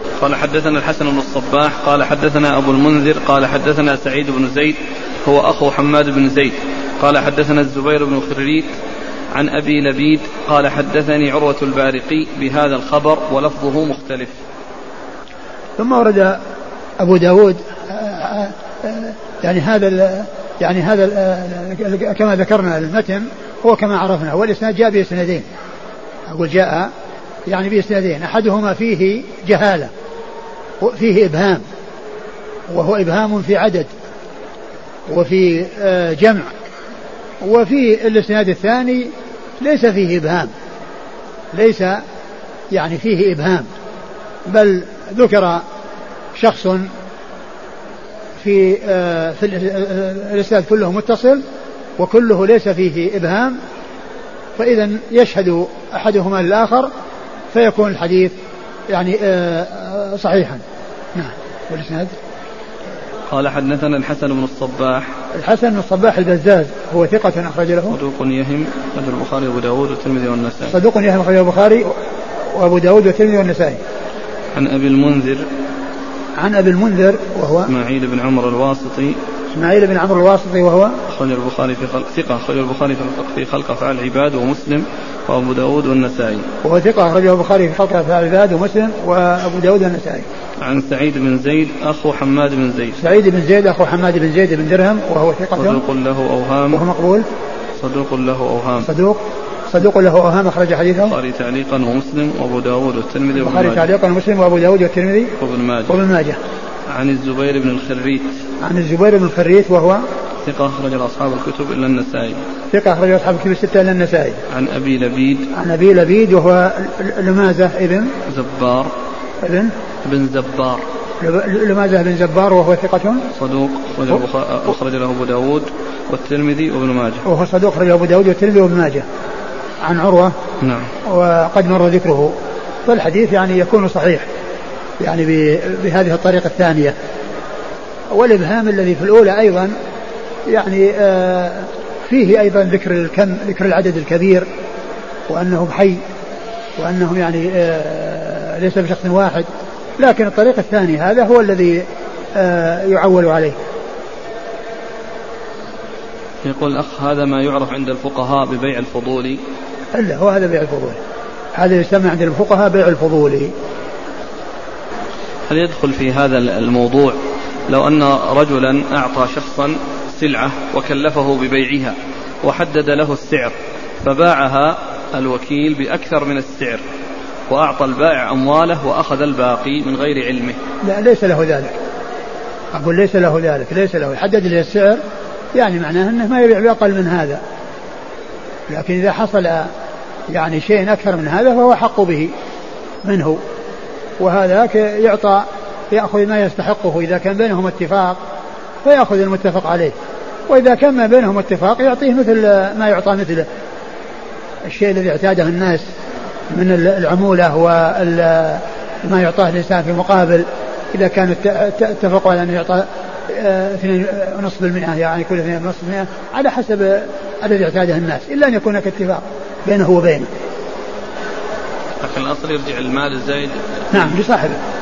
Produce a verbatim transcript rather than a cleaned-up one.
قال حدثنا الحسن بن الصباح قال حدثنا أبو المنذر قال حدثنا سعيد بن زيد هو أخو حماد بن زيد قال حدثنا الزبير بن خريت عن أبي لبيد قال حدثني عروة البارقي بهذا الخبر ولفظه مختلف. ثم ورد أبو داود يعني هذا يعني هذا كما ذكرنا المتن هو كما عرفنا، والإسناد جاء بإسنادين، أقول جاء يعني بإسنادين، أحدهما فيه جهالة وفيه إبهام، وهو إبهام في عدد وفي جمع، وفي الإسناد الثاني ليس فيه إبهام، ليس يعني فيه إبهام، بل ذكر شخص في في الإسناد كله متصل وكله ليس فيه إبهام، فإذا يشهد أحدهما للآخر فيكون الحديث يعني صحيحا. نعم. والإسناد قال حدثنا الحسن بن الصباح. الحسن بن الصباح البزاز هو ثقة أخرج له صدوق يهم أخرج البخاري وأبو داود والترمذي والنسائي. صدوق يهم أخرج البخاري وأبو داود والترمذي والنسائي. عن أبي المنذر. عن أبي المنذر وهو إسماعيل بن عمرو الواسطي. إسماعيل بن عمرو الواسطي وهو أخرج البخاري في خلق ثقة أخرج البخاري في خلق أفعال العباد ومسلم وأبو داود والنسائي. وهو ثقة أخرجه البخاري في خلق أفعال العباد ومسلم وأبو داود والنسائي. عن سعيد بن زيد أخو حماد بن زيد. سعيد بن زيد أخو حماد بن زيد بن درهم وهو ثقة صدوق له أوهام وهو مقبول. صدوق له أوهام صدوق صدوق له أوهام أخرج حديثه البخاري تعليقا ومسلم وأبو داود والترمذي وابن ماجه. البخاري تعليقا ومسلم وأبو داود والترمذي وابن ماجه. وابن ماجه. عن الزبير بن الخريت. عن الزبير بن الخريت وهو ثقة أخرج أصحاب الكتب إلا النسائي. ثقة أخرج أصحاب الكتب الستة إلا النسائي. عن أبي لبيد. عن أبي لبيد وهو لمازة ابن زبار. ابن ابن زبار. لمازة بن زبار وهو ثقة صدوق أخرج له أبو داود والترمذي وابن ماجه. وهو صدوق أخرج له أبو داود والترمذي وابن ماجه. عن عروة. نعم. وقد مر ذكره، فالحديث يعني يكون صحيح يعني بهذه الطريقة الثانية. والإبهام الذي في الأولى أيضا يعني آه فيه أيضا ذكر الكم، ذكر العدد الكبير وأنهم حي وأنهم يعني آه ليس بشخص واحد، لكن الطريق الثاني هذا هو الذي آه يعول عليه. يقول الأخ هذا ما يعرف عند الفقهاء ببيع الفضولي. إلا هو هذا بيع الفضولي، هذا يسمى عند الفقهاء بيع الفضولي. هل يدخل في هذا الموضوع لو أن رجلا أعطى شخصا سلعة وكلفه ببيعها وحدد له السعر فباعها الوكيل بأكثر من السعر وأعطى البائع أمواله وأخذ الباقي من غير علمه؟ لا، ليس له ذلك. أقول ليس له ذلك، ليس له، حدد له السعر يعني معناه أنه ما يبيع بأقل من هذا، لكن إذا حصل يعني شيء أكثر من هذا فهو حق به منه، وهذاك يعطى يأخذ ما يستحقه إذا كان بينهم اتفاق فيأخذ المتفق عليه، وإذا كان ما بينهم اتفاق يعطيه مثل ما يعطى مثله الشيء الذي اعتاده الناس من العمولة وما يعطاه الإنسان في مقابل، إذا كانوا اتفقوا على أن يعطى اثنين ونصف بالمئة يعني كل اثنين ونصف بالمئة على حسب الذي اعتاده الناس، إلا أن يكون كاتفاق بينه وبينه. لكن الأصل يرجع المال الزايد نعم لصاحبه.